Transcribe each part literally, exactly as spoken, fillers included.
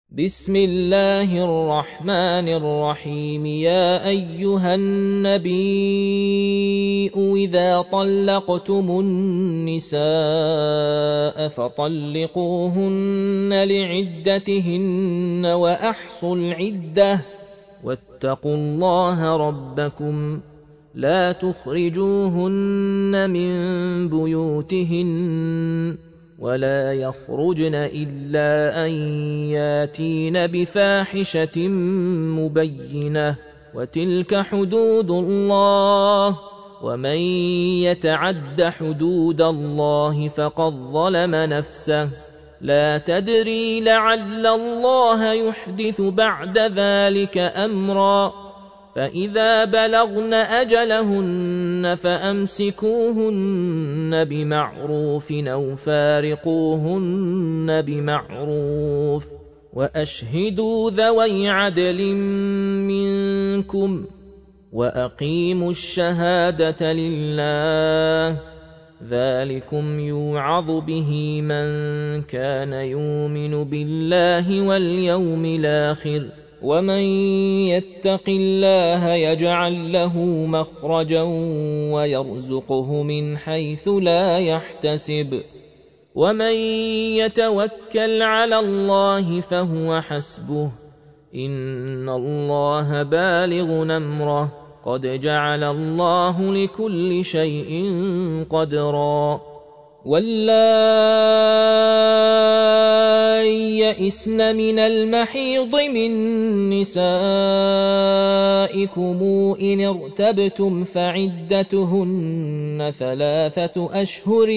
بسم الله الرحمن الرحيم. يا أيها النبي إذا طلقتم النساء فطلقوهن لعدتهن وأحصوا العدة واتقوا الله ربكم لا تخرجوهن من بيوتهن ولا يخرجن إلا أن ياتين بفاحشة مبينة وتلك حدود الله ومن يتعد حدود الله فقد ظلم نفسه لا تدري لعل الله يحدث بعد ذلك أمرا فإذا بلغن أجلهن فأمسكوهن بمعروف أو فارقوهن بمعروف وأشهدوا ذوي عدل منكم وأقيموا الشهادة لله ذلكم يوعظ به من كان يؤمن بالله واليوم الآخر ومن يتق الله يجعل له مخرجا ويرزقه من حيث لا يحتسب ومن يتوكل على الله فهو حسبه إن الله بالغ أمره قد جعل الله لكل شيء قدرا واللائي يئسن من المحيض من نسائكم إن ارتبتم فعدتهن ثلاثة أشهر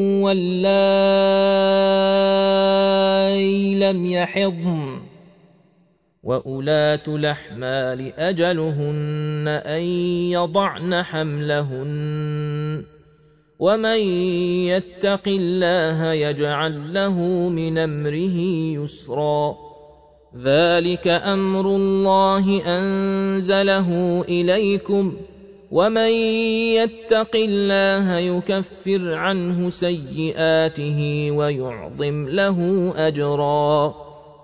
واللائي لم يحضن وأولاة الأحمال أجلهن أن يضعن حملهن ومن يتق الله يجعل له من أمره يسرا ذلك أمر الله أنزله إليكم ومن يتق الله يكفر عنه سيئاته ويعظم له أجرا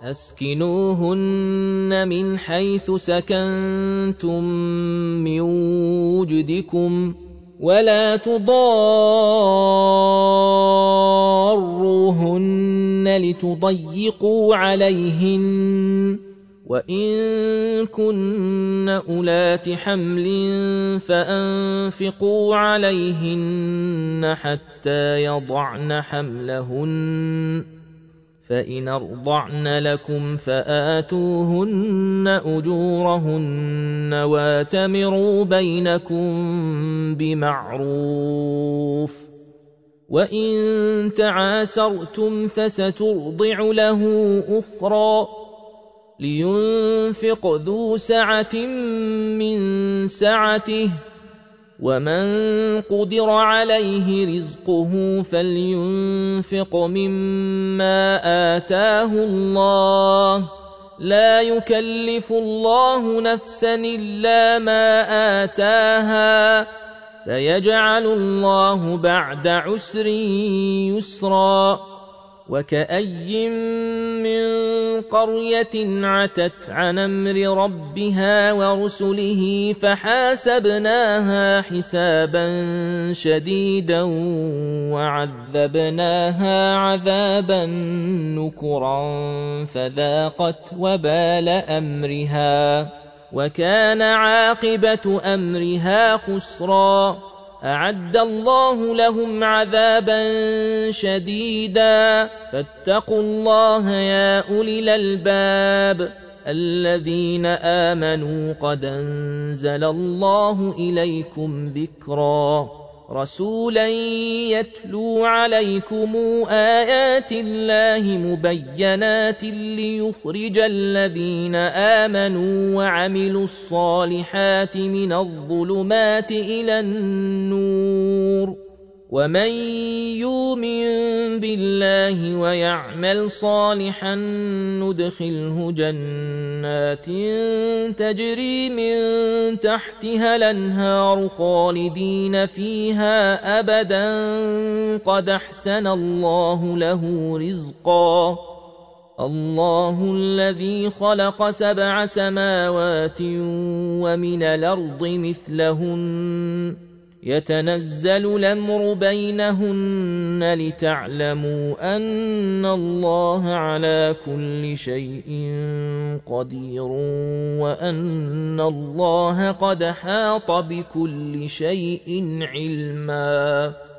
أسكنوهن من حيث سكنتم من وجدكم ولا تضاروهن لتضيقوا عليهن وإن كن أولات حمل فأنفقوا عليهن حتى يضعن حملهن فإن أرضعن لكم فآتوهن أجورهن واتمروا بينكم بمعروف وإن تعاسرتم فسترضع له أخرى لينفق ذو سعة من سعته ومن قدر عليه رزقه فلينفق مما آتاه الله لا يكلف الله نفسا إلا ما آتاها سيجعل الله بعد عسر يسرا وكأي من قرية عتت عن أمر ربها ورسله فحاسبناها حسابا شديدا وعذبناها عذابا نكرا فذاقت وبال أمرها وكان عاقبة أمرها خسرا أعد الله لهم عذابا شديدا فاتقوا الله يا أولي الألباب الذين آمنوا قد أنزل الله إليكم ذكرا رسولا يتلو عليكم آيات الله مبينات ليخرج الذين آمنوا وعملوا الصالحات من الظلمات إلى النور ومن يؤمن بالله ويعمل صالحا ندخله جنات تجري من تحتها الأنهار خالدين فيها أبدا قد أحسن الله له رزقا الله الذي خلق سبع سماوات ومن الأرض مثلهن يتنزل الأمر بينهن لتعلموا أن الله على كل شيء قدير وأن الله قد حاط بكل شيء علما.